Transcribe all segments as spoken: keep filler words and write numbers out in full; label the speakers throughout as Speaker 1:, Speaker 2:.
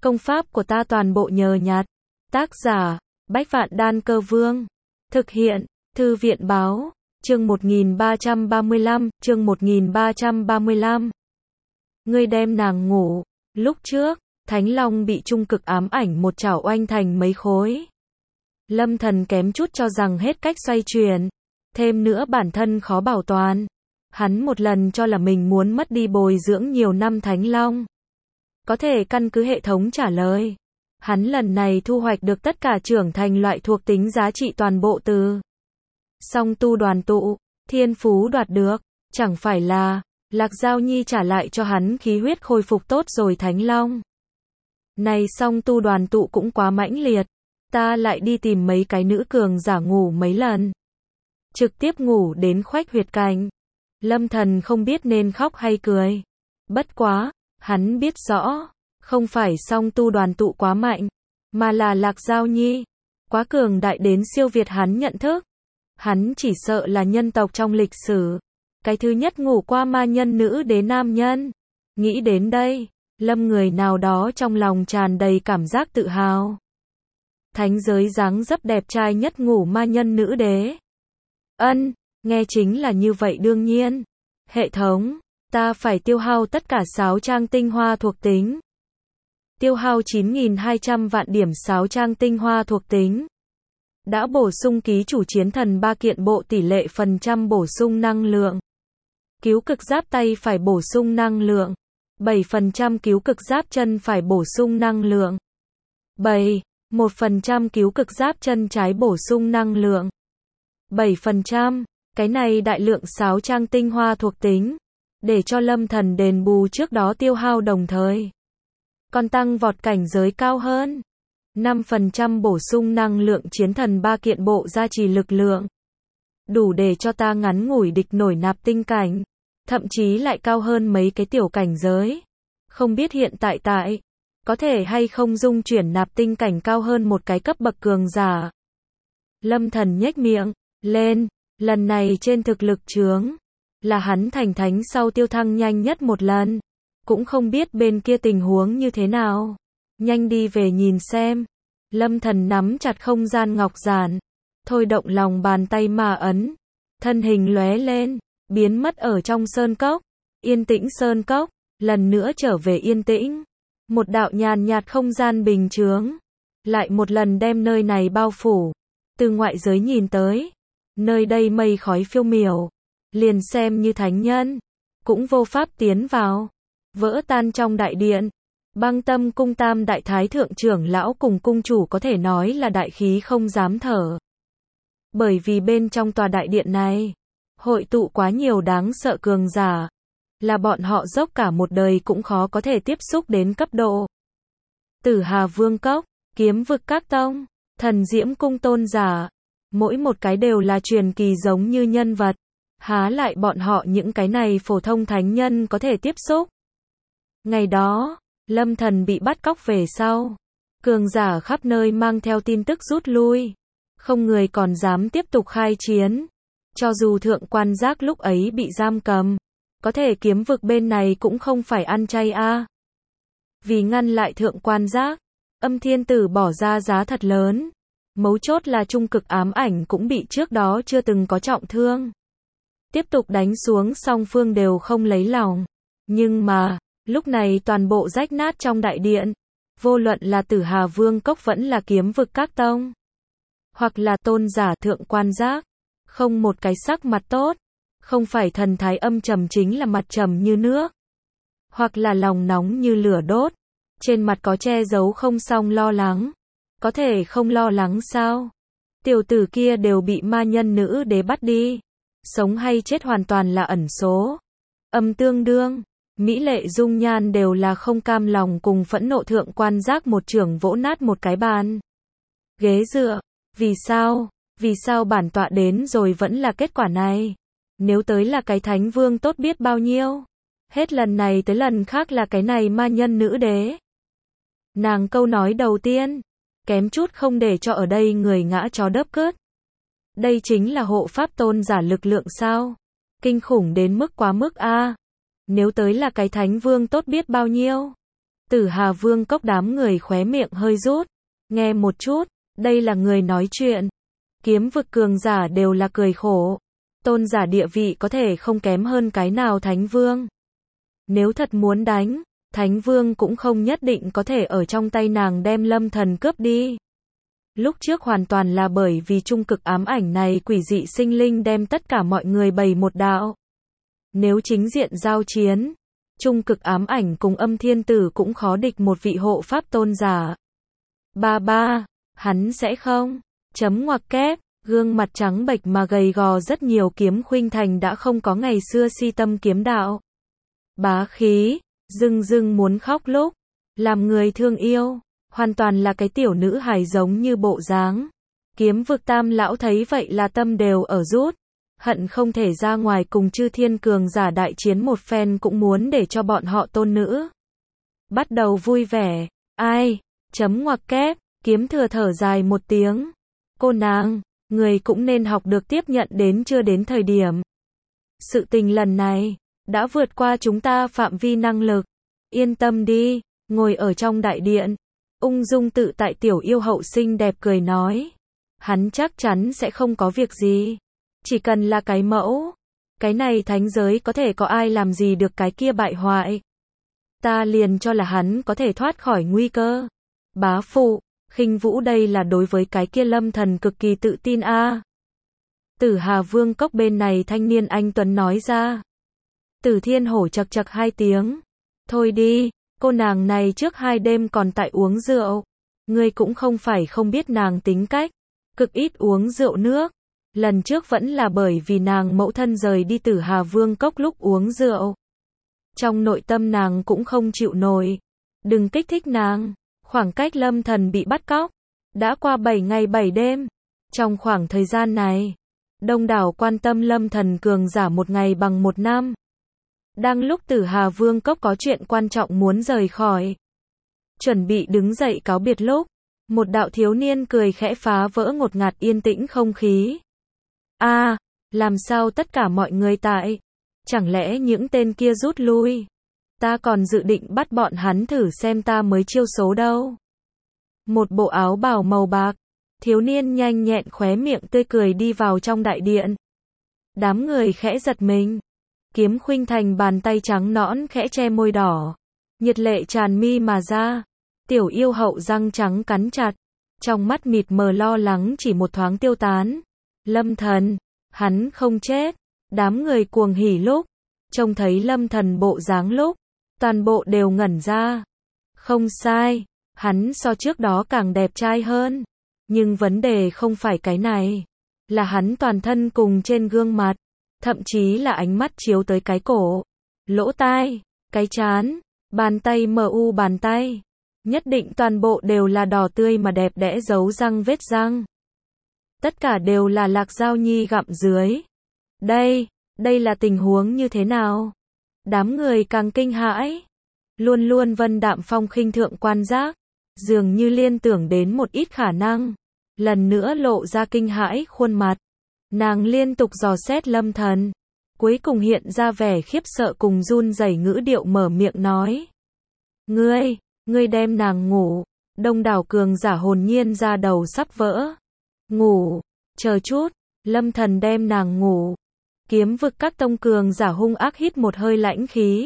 Speaker 1: Công pháp của ta toàn bộ nhờ nhặt. Tác giả, Bách Vạn Đan Cơ Vương. Thực hiện, Thư viện báo, chương một nghìn ba trăm ba mươi lăm, chương một nghìn ba trăm ba mươi lăm. Ngươi đem nàng ngủ. Lúc trước, Thánh Long bị trung cực ám ảnh một chảo oanh thành mấy khối. Lâm Thần kém chút cho rằng hết cách xoay chuyển. Thêm nữa bản thân khó bảo toàn. Hắn một lần cho là mình muốn mất đi bồi dưỡng nhiều năm Thánh Long. Có thể căn cứ hệ thống trả lời. Hắn lần này thu hoạch được tất cả trưởng thành loại thuộc tính giá trị toàn bộ từ song tu đoàn tụ, thiên phú đoạt được, chẳng phải là Lạc Giao Nhi trả lại cho hắn khí huyết khôi phục tốt rồi Thánh Long. Này song tu đoàn tụ cũng quá mãnh liệt, ta lại đi tìm mấy cái nữ cường giả ngủ mấy lần. Trực tiếp ngủ đến khoách huyệt cảnh. Lâm Thần không biết nên khóc hay cười. Bất quá, hắn biết rõ, không phải song tu đoàn tụ quá mạnh, mà là Lạc Giao Nhi quá cường đại đến siêu việt hắn nhận thức. Hắn chỉ sợ là nhân tộc trong lịch sử cái thứ nhất ngủ qua ma nhân nữ đế nam nhân. Nghĩ đến đây, Lâm người nào đó trong lòng tràn đầy cảm giác tự hào. Thánh giới dáng dấp đẹp trai nhất ngủ ma nhân nữ đế. Ân, nghe chính là như vậy đương nhiên. Hệ thống, ta phải tiêu hao tất cả sáu trang tinh hoa thuộc tính. Tiêu hao chín nghìn hai trăm vạn điểm sáu trang tinh hoa thuộc tính. Đã bổ sung ký chủ chiến thần ba kiện bộ tỷ lệ phần trăm bổ sung năng lượng. Cứu cực giáp tay phải bổ sung năng lượng. bảy phần trăm cứu cực giáp chân phải bổ sung năng lượng. bảy, một phần trăm cứu cực giáp chân trái bổ sung năng lượng. bảy phần trăm, cái này đại lượng sáu trang tinh hoa thuộc tính. Để cho Lâm Thần đền bù trước đó tiêu hao đồng thời. Còn tăng vọt cảnh giới cao hơn. năm phần trăm bổ sung năng lượng chiến thần ba kiện bộ gia trì lực lượng. Đủ để cho ta ngắn ngủi địch nổi nạp tinh cảnh. Thậm chí lại cao hơn mấy cái tiểu cảnh giới. Không biết hiện tại tại, có thể hay không dung chuyển nạp tinh cảnh cao hơn một cái cấp bậc cường giả. Lâm Thần nhếch miệng lên, lần này trên thực lực chướng. Là hắn thành thánh sau tiêu thăng nhanh nhất một lần. Cũng không biết bên kia tình huống như thế nào. Nhanh đi về nhìn xem. Lâm Thần nắm chặt không gian ngọc giản. Thôi động lòng bàn tay mà ấn. Thân hình lóe lên. Biến mất ở trong sơn cốc. Yên tĩnh sơn cốc. Lần nữa trở về yên tĩnh. Một đạo nhàn nhạt không gian bình chướng. Lại một lần đem nơi này bao phủ. Từ ngoại giới nhìn tới. Nơi đây mây khói phiêu miểu. Liền xem như thánh nhân. Cũng vô pháp tiến vào. Vỡ tan trong đại điện. Băng Tâm cung tam đại thái thượng trưởng lão cùng cung chủ có thể nói là đại khí không dám thở. Bởi vì bên trong tòa đại điện này, hội tụ quá nhiều đáng sợ cường giả. Là bọn họ dốc cả một đời cũng khó có thể tiếp xúc đến cấp độ. Tử Hà Vương Cốc, Kiếm Vực Các Tông, Thần Diễm Cung tôn giả. Mỗi một cái đều là truyền kỳ giống như nhân vật. Há lại bọn họ những cái này phổ thông thánh nhân có thể tiếp xúc. Ngày đó, Lâm Thần bị bắt cóc về sau. Cường giả khắp nơi mang theo tin tức rút lui. Không người còn dám tiếp tục khai chiến. Cho dù thượng quan giác lúc ấy bị giam cầm. Có thể kiếm vực bên này cũng không phải ăn chay a. À. Vì ngăn lại thượng quan giác, Âm Thiên Tử bỏ ra giá thật lớn. Mấu chốt là trung cực ám ảnh cũng bị trước đó chưa từng có trọng thương. Tiếp tục đánh xuống song phương đều không lấy lòng. Nhưng mà, lúc này toàn bộ rách nát trong đại điện. Vô luận là Tử Hà Vương Cốc vẫn là Kiếm Vực Các Tông. Hoặc là tôn giả thượng quan giác. Không một cái sắc mặt tốt. Không phải thần thái âm trầm chính là mặt trầm như nước. Hoặc là lòng nóng như lửa đốt. Trên mặt có che giấu không xong lo lắng. Có thể không lo lắng sao? Tiểu tử kia đều bị ma nhân nữ đế bắt đi. Sống hay chết hoàn toàn là ẩn số. Âm tương đương. Mỹ lệ dung nhan đều là không cam lòng cùng phẫn nộ thượng quan giác một chưởng vỗ nát một cái bàn. Ghế dựa. Vì sao? Vì sao bản tọa đến rồi vẫn là kết quả này? Nếu tới là cái thánh vương tốt biết bao nhiêu. Hết lần này tới lần khác là cái này ma nhân nữ đế. Nàng câu nói đầu tiên. Kém chút không để cho ở đây người ngã chó đớp cướt. Đây chính là hộ pháp tôn giả lực lượng sao? Kinh khủng đến mức quá mức a. Nếu tới là cái thánh vương tốt biết bao nhiêu. Tử Hà Vương cốc đám người khóe miệng hơi rút. Nghe một chút, đây là người nói chuyện. Kiếm vực cường giả đều là cười khổ. Tôn giả địa vị có thể không kém hơn cái nào Thánh Vương. Nếu thật muốn đánh, Thánh Vương cũng không nhất định có thể ở trong tay nàng đem Lâm Thần cướp đi. Lúc trước hoàn toàn là bởi vì trung cực ám ảnh này quỷ dị sinh linh đem tất cả mọi người bày một đạo. Nếu chính diện giao chiến, trung cực ám ảnh cùng Âm Thiên Tử cũng khó địch một vị hộ pháp tôn giả. Ba ba, hắn sẽ không. Chấm ngoặc kép, gương mặt trắng bệch mà gầy gò rất nhiều Kiếm Khuynh Thành đã không có ngày xưa si tâm kiếm đạo. Bá khí, dưng dưng muốn khóc lúc, làm người thương yêu, hoàn toàn là cái tiểu nữ hài giống như bộ dáng. Kiếm vực tam lão thấy vậy là tâm đều ở rút, hận không thể ra ngoài cùng chư thiên cường giả đại chiến một phen cũng muốn để cho bọn họ tôn nữ bắt đầu vui vẻ. Ai, chấm ngoặc kép, Kiếm Thừa thở dài một tiếng. Cô nàng, người cũng nên học được tiếp nhận đến chưa đến thời điểm. Sự tình lần này đã vượt qua chúng ta phạm vi năng lực. Yên tâm đi, ngồi ở trong đại điện, ung dung tự tại tiểu yêu hậu xinh đẹp cười nói. Hắn chắc chắn sẽ không có việc gì. Chỉ cần là cái mẫu. Cái này thánh giới có thể có ai làm gì được cái kia bại hoại. Ta liền cho là hắn có thể thoát khỏi nguy cơ. Bá phụ, khinh vũ đây là đối với cái kia Lâm Thần cực kỳ tự tin a. À. Tử Hà Vương cốc bên này thanh niên anh tuấn nói ra. Tử Thiên Hổ chật chật hai tiếng. Thôi đi, cô nàng này trước hai đêm còn tại uống rượu. Ngươi cũng không phải không biết nàng tính cách. Cực ít uống rượu nước. Lần trước vẫn là bởi vì nàng mẫu thân rời đi Tử Hà Vương cốc lúc uống rượu. Trong nội tâm nàng cũng không chịu nổi. Đừng kích thích nàng. Khoảng cách Lâm Thần bị bắt cóc đã qua bảy ngày bảy đêm. Trong khoảng thời gian này, đông đảo quan tâm Lâm Thần cường giả một ngày bằng một năm. Đang lúc Tử Hà Vương cốc có chuyện quan trọng muốn rời khỏi, chuẩn bị đứng dậy cáo biệt lúc, một đạo thiếu niên cười khẽ phá vỡ ngột ngạt yên tĩnh không khí. A, à, làm sao tất cả mọi người tại? Chẳng lẽ những tên kia rút lui? Ta còn dự định bắt bọn hắn thử xem ta mới chiêu số đâu. Một bộ áo bào màu bạc, thiếu niên nhanh nhẹn khóe miệng tươi cười đi vào trong đại điện. Đám người khẽ giật mình. Kiếm Khuynh Thành bàn tay trắng nõn khẽ che môi đỏ, nhiệt lệ tràn mi mà ra. Tiểu yêu hậu răng trắng cắn chặt, trong mắt mịt mờ lo lắng chỉ một thoáng tiêu tán. Lâm Thần, hắn không chết. Đám người cuồng hỉ lúc trông thấy Lâm Thần bộ dáng lúc, toàn bộ đều ngẩn ra. Không sai, hắn so trước đó càng đẹp trai hơn. Nhưng vấn đề không phải cái này, là hắn toàn thân cùng trên gương mặt, thậm chí là ánh mắt chiếu tới cái cổ, lỗ tai, cái trán, bàn tay mờ u bàn tay. Nhất định toàn bộ đều là đỏ tươi mà đẹp đẽ dấu răng vết răng. Tất cả đều là Lạc Giao Nhi gặm dưới. Đây, đây là tình huống như thế nào? Đám người càng kinh hãi. Luôn luôn vân đạm phong khinh thượng quan giác, dường như liên tưởng đến một ít khả năng. Lần nữa lộ ra kinh hãi khuôn mặt. Nàng liên tục dò xét Lâm Thần. Cuối cùng hiện ra vẻ khiếp sợ cùng run rẩy ngữ điệu mở miệng nói. Ngươi, ngươi đem nàng ngủ. Đông đảo cường giả hồn nhiên ra đầu sắp vỡ. Ngủ, chờ chút, Lâm Thần đem nàng ngủ. Kiếm vực các tông cường giả hung ác hít một hơi lãnh khí.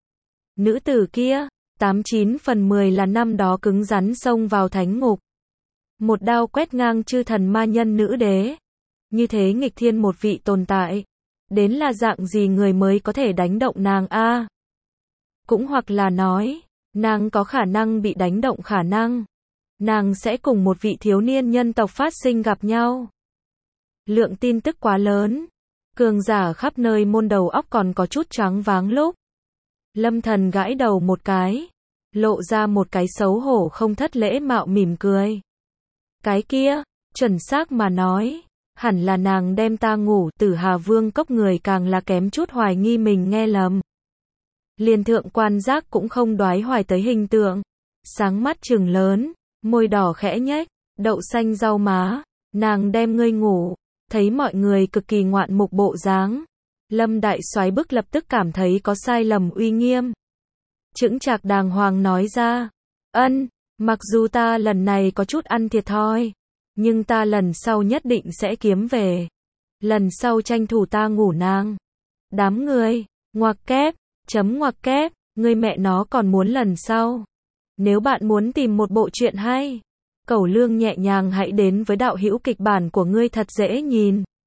Speaker 1: Nữ tử kia, tám chín phần mười là năm đó cứng rắn xông vào thánh ngục. Một đao quét ngang chư thần ma nhân nữ đế. Như thế nghịch thiên một vị tồn tại. Đến là dạng gì người mới có thể đánh động nàng a? À? Cũng hoặc là nói, nàng có khả năng bị đánh động khả năng. Nàng sẽ cùng một vị thiếu niên nhân tộc phát sinh gặp nhau. Lượng tin tức quá lớn. Cường giả khắp nơi môn đầu óc còn có chút choáng váng lúc. Lâm Thần gãi đầu một cái. Lộ ra một cái xấu hổ không thất lễ mạo mỉm cười. Cái kia, chuẩn xác mà nói, hẳn là nàng đem ta ngủ. Tử Hà Vương cốc người càng là kém chút hoài nghi mình nghe lầm. Liên thượng quan giác cũng không đoái hoài tới hình tượng. Sáng mắt trừng lớn, môi đỏ khẽ nhếch, đậu xanh rau má, nàng đem ngươi ngủ. Thấy mọi người cực kỳ ngoạn mục bộ dáng, Lâm đại soái bức lập tức cảm thấy có sai lầm uy nghiêm. chững chạc đàng hoàng nói ra. Ân, mặc dù ta lần này có chút ăn thiệt thòi, nhưng ta lần sau nhất định sẽ kiếm về. Lần sau tranh thủ ta ngủ nàng. Đám người, ngoặc kép, chấm ngoặc kép, người mẹ nó còn muốn lần sau. Nếu bạn muốn tìm một bộ truyện hay, Cẩu Lương nhẹ nhàng hãy đến với đạo hữu kịch bản của ngươi thật dễ nhìn.